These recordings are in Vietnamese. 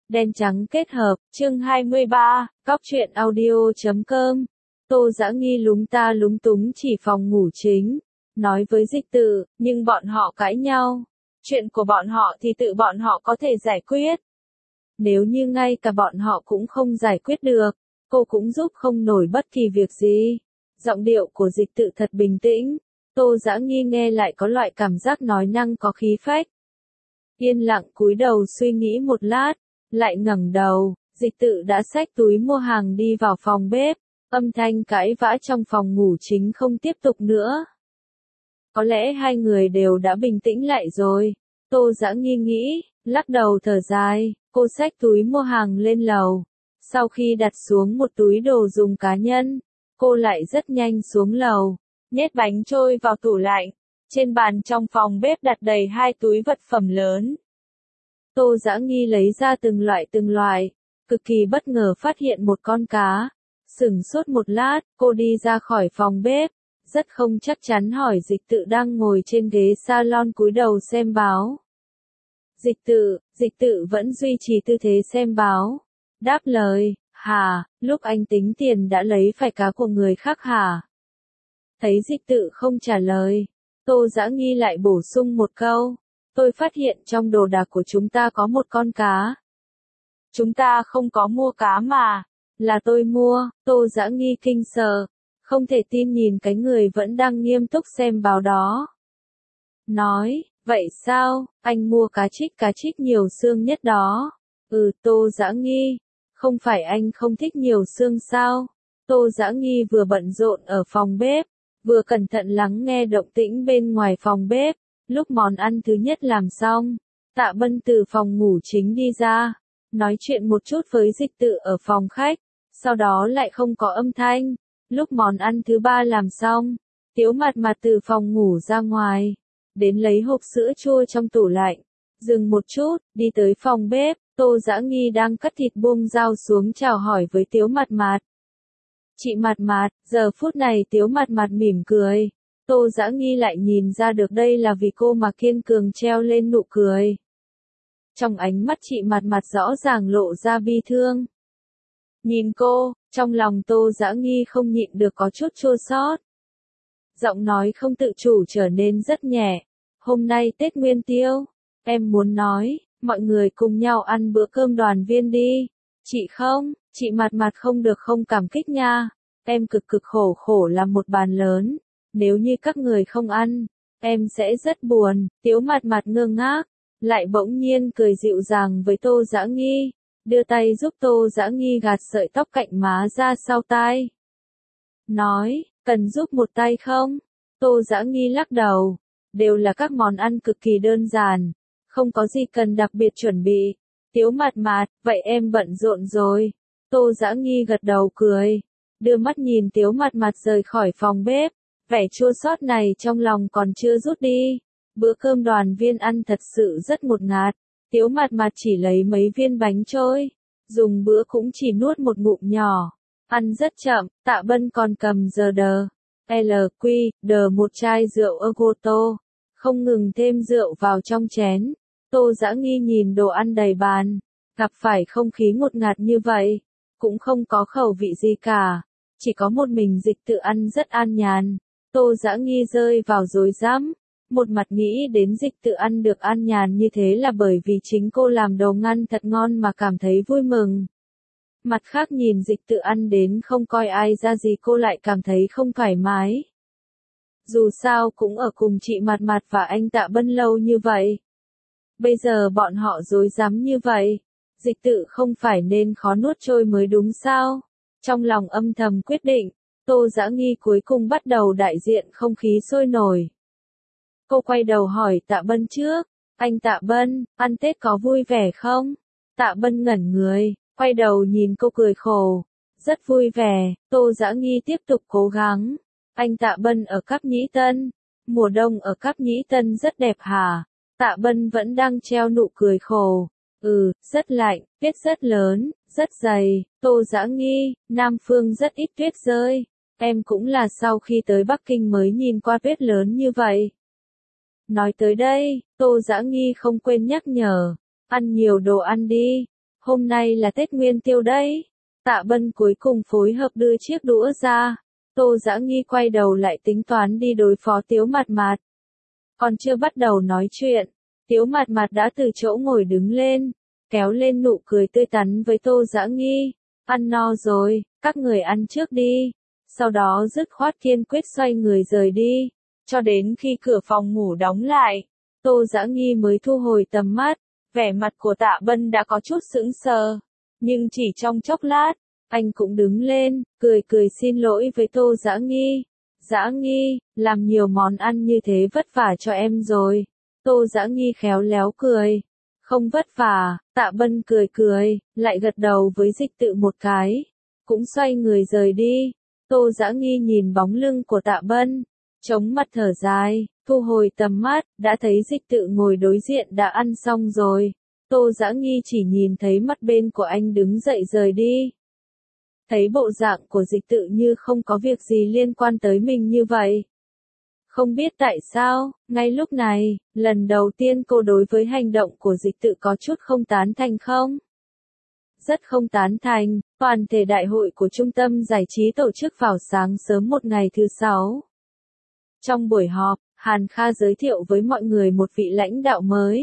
Đen trắng kết hợp, chương 23, cóc truyện audio.com. Tô Dã Nghi lúng ta lúng túng chỉ phòng ngủ chính, nói với Dịch Tự, nhưng bọn họ cãi nhau. Chuyện của bọn họ thì tự bọn họ có thể giải quyết. Nếu như ngay cả bọn họ cũng không giải quyết được, cô cũng giúp không nổi bất kỳ việc gì. Giọng điệu của Dịch Tự thật bình tĩnh, Tô Dã Nghi nghe lại có loại cảm giác nói năng có khí phách. Yên lặng cúi đầu suy nghĩ một lát, lại ngẩng đầu, Dịch Tự đã xách túi mua hàng đi vào phòng bếp, âm thanh cãi vã trong phòng ngủ chính không tiếp tục nữa. Có lẽ hai người đều đã bình tĩnh lại rồi, Tô Dã Nghi nghĩ, lắc đầu thở dài, cô xách túi mua hàng lên lầu. Sau khi đặt xuống một túi đồ dùng cá nhân, cô lại rất nhanh xuống lầu, nhét bánh trôi vào tủ lạnh. Trên bàn trong phòng bếp đặt đầy hai túi vật phẩm lớn. Tô Dã Nghi lấy ra từng loại, cực kỳ bất ngờ phát hiện một con cá. Sửng sốt một lát, cô đi ra khỏi phòng bếp, rất không chắc chắn hỏi Dịch Tự đang ngồi trên ghế salon cúi đầu xem báo. Dịch Tự vẫn duy trì tư thế xem báo. Đáp lời, hả, lúc anh tính tiền đã lấy phải cá của người khác hả? Thấy Dịch Tự không trả lời, Tô Dã Nghi lại bổ sung một câu, tôi phát hiện trong đồ đạc của chúng ta có một con cá. Chúng ta không có mua cá mà, là tôi mua. Tô Dã Nghi kinh sợ, không thể tin nhìn cái người vẫn đang nghiêm túc xem báo đó. Nói, vậy sao, anh mua cá trích nhiều xương nhất đó. Tô Dã Nghi, không phải anh không thích nhiều xương sao? Tô Dã Nghi vừa bận rộn ở phòng bếp, vừa cẩn thận lắng nghe động tĩnh bên ngoài phòng bếp. Lúc món ăn thứ nhất làm xong, Tạ Bân từ phòng ngủ chính đi ra, nói chuyện một chút với Dịch Tự ở phòng khách, sau đó lại không có âm thanh. Lúc món ăn thứ ba làm xong, Tiếu Mạt Mạt từ phòng ngủ ra ngoài, đến lấy hộp sữa chua trong tủ lạnh, dừng một chút, đi tới phòng bếp. Tô Dã Nghi đang cắt thịt buông dao xuống chào hỏi với Tiếu Mạt Mạt. Chị Mạt Mạt, giờ phút này Tiếu Mạt Mạt mỉm cười. Tô Dã Nghi lại nhìn ra được đây là vì cô mà kiên cường treo lên nụ cười. Trong ánh mắt chị Mạt Mạt rõ ràng lộ ra bi thương. Nhìn cô, trong lòng Tô Dã Nghi không nhịn được có chút chua xót. Giọng nói không tự chủ trở nên rất nhẹ. Hôm nay Tết Nguyên Tiêu, em muốn nói, mọi người cùng nhau ăn bữa cơm đoàn viên đi. Chị Mạt Mạt không được không cảm kích nha. Em cực khổ làm một bàn lớn. Nếu như các người không ăn, em sẽ rất buồn. Tiếu Mạt Mạt ngơ ngác, lại bỗng nhiên cười dịu dàng với Tô Dã Nghi, đưa tay giúp Tô Dã Nghi gạt sợi tóc cạnh má ra sau tai. Nói, cần giúp một tay không? Tô Dã Nghi lắc đầu, đều là các món ăn cực kỳ đơn giản, không có gì cần đặc biệt chuẩn bị. Tiếu Mạt Mạt, vậy em bận rộn rồi. Tô Dã Nghi gật đầu cười, đưa mắt nhìn Tiếu Mạt Mạt rời khỏi phòng bếp. Vẻ chua xót này trong lòng còn chưa rút đi. Bữa cơm đoàn viên ăn thật sự rất ngột ngạt. Tiếu Mạt Mạt chỉ lấy mấy viên bánh trôi, dùng bữa cũng chỉ nuốt một ngụm nhỏ. Ăn rất chậm. Tạ Bân còn cầm giờ đờ một chai rượu Ogoto, không ngừng thêm rượu vào trong chén. Tô Dã Nghi nhìn đồ ăn đầy bàn, gặp phải không khí ngột ngạt như vậy, cũng không có khẩu vị gì cả, chỉ có một mình Dịch Tự ăn rất an nhàn. Tô Dã Nghi rơi vào rối rắm, một mặt nghĩ đến Dịch Tự ăn được an nhàn như thế là bởi vì chính cô làm đồ ăn thật ngon mà cảm thấy vui mừng. Mặt khác nhìn Dịch Tự ăn đến không coi ai ra gì cô lại cảm thấy không thoải mái. Dù sao cũng ở cùng chị Mạt Mạt và anh Tạ Bân lâu như vậy. Bây giờ bọn họ rối rắm như vậy, Dịch Tự không phải nên khó nuốt trôi mới đúng sao? Trong lòng âm thầm quyết định, Tô Dã Nghi cuối cùng bắt đầu đại diện không khí sôi nổi. Cô quay đầu hỏi Tạ Bân trước, anh Tạ Bân, ăn Tết có vui vẻ không? Tạ Bân ngẩn người, quay đầu nhìn cô cười khổ, rất vui vẻ. Tô Dã Nghi tiếp tục cố gắng, anh Tạ Bân ở Cáp Nhĩ Tân, mùa đông ở Cáp Nhĩ Tân rất đẹp hả? Tạ Bân vẫn đang treo nụ cười khổ. Rất lạnh, tuyết rất lớn, rất dày. Tô Dã Nghi, Nam Phương rất ít tuyết rơi. Em cũng là sau khi tới Bắc Kinh mới nhìn qua tuyết lớn như vậy. Nói tới đây, Tô Dã Nghi không quên nhắc nhở, ăn nhiều đồ ăn đi. hôm nay là Tết Nguyên Tiêu đấy. Tạ Bân cuối cùng phối hợp đưa chiếc đũa ra. Tô Dã Nghi quay đầu lại tính toán đi đối phó Tiếu Mạt Mạt. Còn chưa bắt đầu nói chuyện, Tiếu Mạt Mạt đã từ chỗ ngồi đứng lên, kéo lên nụ cười tươi tắn với Tô Dã Nghi. Ăn no rồi, các người ăn trước đi. Sau đó dứt khoát kiên quyết xoay người rời đi, cho đến khi cửa phòng ngủ đóng lại. Tô Dã Nghi mới thu hồi tầm mắt, vẻ mặt của Tạ Bân đã có chút sững sờ. Nhưng chỉ trong chốc lát, anh cũng đứng lên, cười cười xin lỗi với Tô Dã Nghi. Dã Nghi, làm nhiều món ăn như thế vất vả cho em rồi. Tô Dã Nghi khéo léo cười. Không vất vả, Tạ Bân cười cười, lại gật đầu với Dịch Tự một cái. Cũng xoay người rời đi. Tô Dã Nghi nhìn bóng lưng của Tạ Bân, chống mặt thở dài, thu hồi tầm mắt, đã thấy Dịch Tự ngồi đối diện đã ăn xong rồi. Tô Dã Nghi chỉ nhìn thấy mắt bên của anh đứng dậy rời đi. Thấy bộ dạng của Dịch Tự như không có việc gì liên quan tới mình như vậy. Không biết tại sao, ngay lúc này, lần đầu tiên cô đối với hành động của Dịch Tự có chút không tán thành không? Rất không tán thành, toàn thể đại hội của trung tâm giải trí tổ chức vào sáng sớm một ngày thứ Sáu. Trong buổi họp, Hàn Kha giới thiệu với mọi người một vị lãnh đạo mới.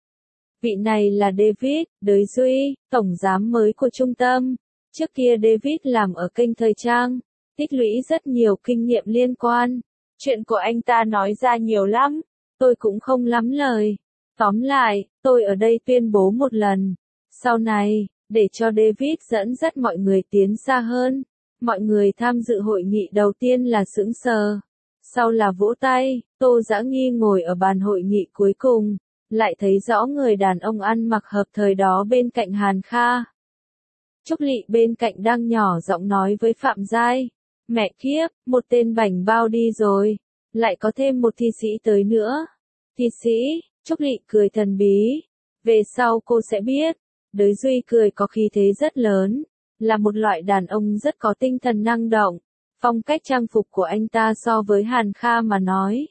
Vị này là David, Đới Duy, tổng giám mới của trung tâm. Trước kia David làm ở kênh thời trang, tích lũy rất nhiều kinh nghiệm liên quan. Chuyện của anh ta nói ra nhiều lắm, tôi cũng không lắm lời. Tóm lại, tôi ở đây tuyên bố một lần. Sau này, để cho David dẫn dắt mọi người tiến xa hơn. Mọi người tham dự hội nghị đầu tiên là sững sờ. Sau là vỗ tay, Tô Dã Nghi ngồi ở bàn hội nghị cuối cùng. Lại thấy rõ người đàn ông ăn mặc hợp thời đó bên cạnh Hàn Kha. Trúc Lị bên cạnh đang nhỏ giọng nói với Phạm Giai. Mẹ kiếp, một tên bảnh bao đi rồi. Lại có thêm một thi sĩ tới nữa. Thi sĩ, Trúc Lị cười thần bí. Về sau cô sẽ biết. Đới Duy cười có khí thế rất lớn. Là một loại đàn ông rất có tinh thần năng động. Phong cách trang phục của anh ta so với Hàn Kha mà nói.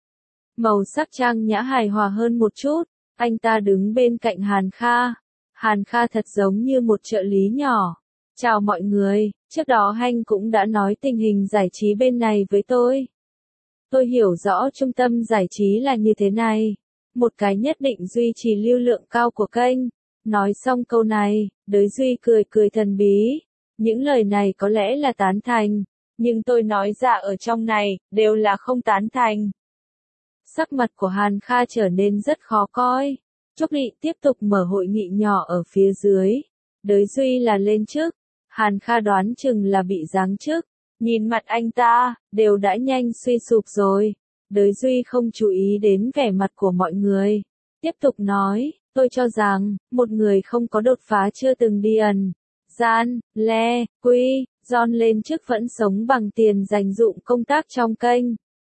Màu sắc trang nhã hài hòa hơn một chút. Anh ta đứng bên cạnh Hàn Kha. Hàn Kha thật giống như một trợ lý nhỏ. Chào mọi người, trước đó Hanh cũng đã nói tình hình giải trí bên này với tôi. Tôi hiểu rõ trung tâm giải trí là như thế này. Một cái nhất định duy trì lưu lượng cao của kênh. Nói xong câu này, Đới Duy cười cười thần bí. Những lời này có lẽ là tán thành, nhưng tôi nói ra ở trong này, đều là không tán thành. Sắc mặt của Hàn Kha trở nên rất khó coi. Trúc Lị tiếp tục mở hội nghị nhỏ ở phía dưới. Đới Duy là lên trước. Hàn Kha đoán chừng là bị giáng chức. Nhìn mặt anh ta, đều đã nhanh suy sụp rồi. Đới Duy không chú ý đến vẻ mặt của mọi người. Tiếp tục nói, tôi cho rằng, một người không có đột phá chưa từng đi ẩn. Gian, Le, Quy, John lên chức vẫn sống bằng tiền dành dụm công tác trong kênh.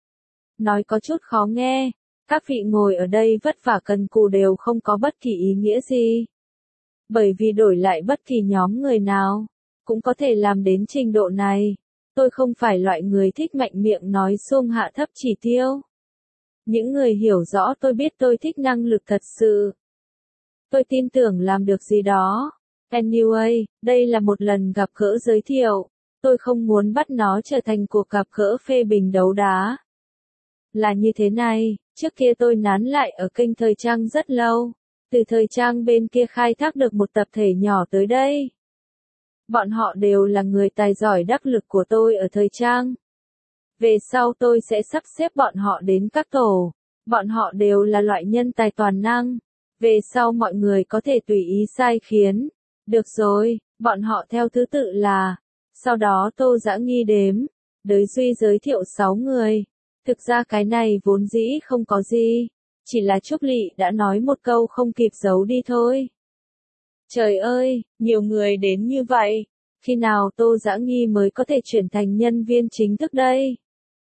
Nói có chút khó nghe. Các vị ngồi ở đây vất vả cần cù đều không có bất kỳ ý nghĩa gì. Bởi vì đổi lại bất kỳ nhóm người nào, cũng có thể làm đến trình độ này. Tôi không phải loại người thích mạnh miệng nói xuông hạ thấp chỉ tiêu. Những người hiểu rõ tôi biết tôi thích năng lực thật sự. Tôi tin tưởng làm được gì đó. Anyway, đây là một lần gặp gỡ giới thiệu. Tôi không muốn bắt nó trở thành cuộc gặp gỡ phê bình đấu đá. Là như thế này, trước kia tôi nán lại ở kênh thời trang rất lâu. Từ thời trang bên kia khai thác được một tập thể nhỏ tới đây. Bọn họ đều là người tài giỏi đắc lực của tôi ở thời trang. Về sau tôi sẽ sắp xếp bọn họ đến các tổ. Bọn họ đều là loại nhân tài toàn năng. Về sau mọi người có thể tùy ý sai khiến. Được rồi, bọn họ theo thứ tự là. Sau đó Tô Dã Nghi đếm. Đới Duy giới thiệu 6 người. Thực ra cái này vốn dĩ không có gì. Chỉ là Trúc Lị đã nói một câu không kịp giấu đi thôi. Trời ơi, nhiều người đến như vậy. Khi nào Tô Dã Nghi mới có thể chuyển thành nhân viên chính thức đây?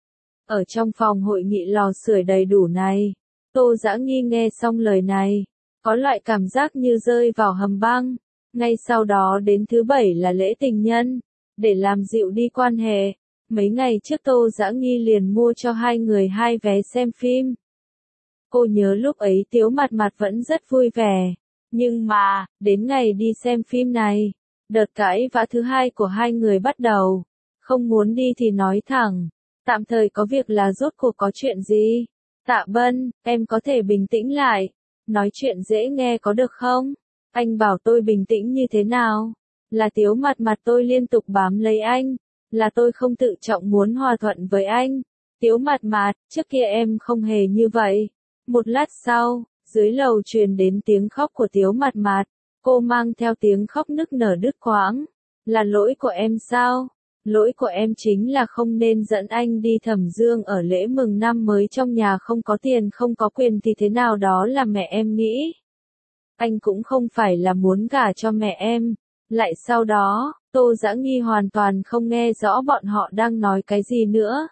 Ở trong phòng hội nghị lò sưởi đầy đủ này, Tô Dã Nghi nghe xong lời này, có loại cảm giác như rơi vào hầm băng. Ngay sau đó đến thứ 7 là lễ tình nhân. Để làm dịu đi quan hệ, mấy ngày trước Tô Dã Nghi liền mua cho hai người 2 vé xem phim. Cô nhớ lúc ấy Tiếu Mạt Mạt vẫn rất vui vẻ. Nhưng mà, đến ngày đi xem phim này, đợt cãi vã thứ hai của hai người bắt đầu. Không muốn đi thì nói thẳng. Tạm thời có việc là rốt cuộc có chuyện gì? Tạ Bân, em có thể bình tĩnh lại. Nói chuyện dễ nghe có được không? Anh bảo tôi bình tĩnh như thế nào? Là Tiếu Mặt Mặt tôi liên tục bám lấy anh. Là tôi không tự trọng muốn hòa thuận với anh. Tiếu Mặt Mặt, trước kia em không hề như vậy. Một lát sau, dưới lầu truyền đến tiếng khóc của Tiếu Mặt Mặt. Cô mang theo tiếng khóc nức nở đứt quãng. Là lỗi của em sao? Lỗi của em chính là không nên dẫn anh đi Thẩm Dương ở lễ mừng năm mới trong nhà không có tiền không có quyền thì thế nào đó là mẹ em nghĩ. Anh cũng không phải là muốn gả cho mẹ em. Lại sau đó, Tô Dã Nghi hoàn toàn không nghe rõ bọn họ đang nói cái gì nữa.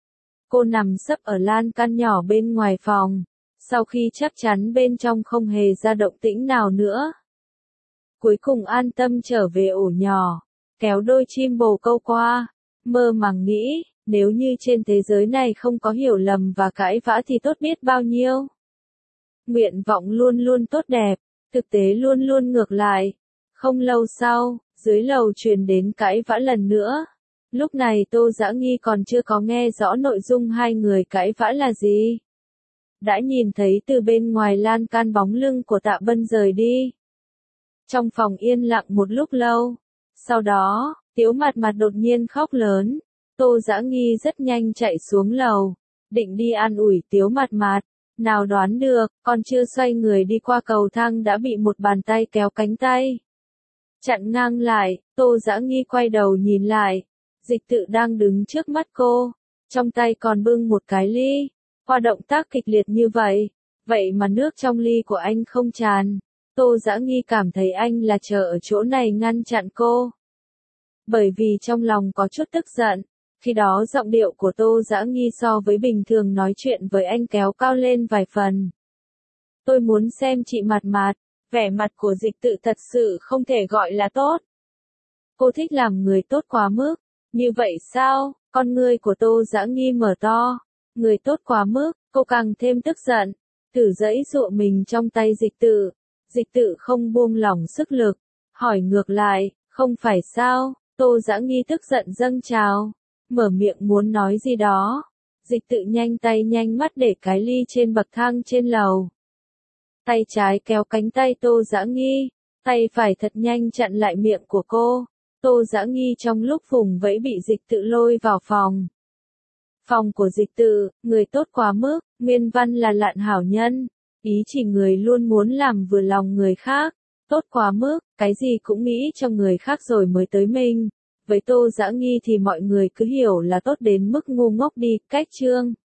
Cô nằm sấp ở lan can nhỏ bên ngoài phòng. Sau khi chắc chắn bên trong không hề ra động tĩnh nào nữa. Cuối cùng an tâm trở về ổ nhỏ. Kéo đôi chim bồ câu qua, mơ màng nghĩ, nếu như trên thế giới này không có hiểu lầm và cãi vã thì tốt biết bao nhiêu. Nguyện vọng luôn luôn tốt đẹp, thực tế luôn luôn ngược lại. Không lâu sau, dưới lầu truyền đến cãi vã lần nữa. Lúc này Tô Dã Nghi còn chưa có nghe rõ nội dung hai người cãi vã là gì. Đã nhìn thấy từ bên ngoài lan can bóng lưng của Tạ Bân rời đi. Trong phòng yên lặng một lúc lâu. Sau đó, Tiếu Mặt Mặt đột nhiên khóc lớn. Tô Dã Nghi rất nhanh chạy xuống lầu, định đi an ủi Tiếu Mặt Mặt. Nào đoán được, còn chưa xoay người đi qua cầu thang đã bị một bàn tay kéo cánh tay. Chặn ngang lại, Tô Dã Nghi quay đầu nhìn lại. Dịch Tự đang đứng trước mắt cô, trong tay còn bưng một cái ly. Qua động tác kịch liệt như vậy mà nước trong ly của anh không tràn. Tô Dã Nghi cảm thấy anh là chờ ở chỗ này ngăn chặn cô. Bởi vì trong lòng có chút tức giận, khi đó giọng điệu của Tô Dã Nghi so với bình thường nói chuyện với anh kéo cao lên vài phần. Tôi muốn xem chị Mặt Mặt, vẻ mặt của Dịch Tự thật sự không thể gọi là tốt. Cô thích làm người tốt quá mức, như vậy sao? Con ngươi của Tô Dã Nghi mở to, người tốt quá mức, cô càng thêm tức giận, thử giãy giụa mình trong tay Dịch Tự. Dịch Tự không buông lỏng sức lực, hỏi ngược lại, không phải sao? Tô Dã Nghi tức giận dâng trào, mở miệng muốn nói gì đó. Dịch Tự nhanh tay nhanh mắt để cái ly trên bậc thang trên lầu. Tay trái kéo cánh tay Tô Dã Nghi, tay phải thật nhanh chặn lại miệng của cô. Tô Dã Nghi trong lúc vùng vẫy bị Dịch Tự lôi vào phòng. Phòng của Dịch Tự, người tốt quá mức, nguyên văn là lạn hảo nhân. Ý chỉ người luôn muốn làm vừa lòng người khác, tốt quá mức, cái gì cũng nghĩ cho người khác rồi mới tới mình. Với Tô Dã Nghi thì mọi người cứ hiểu là tốt đến mức ngu ngốc đi, cách chương.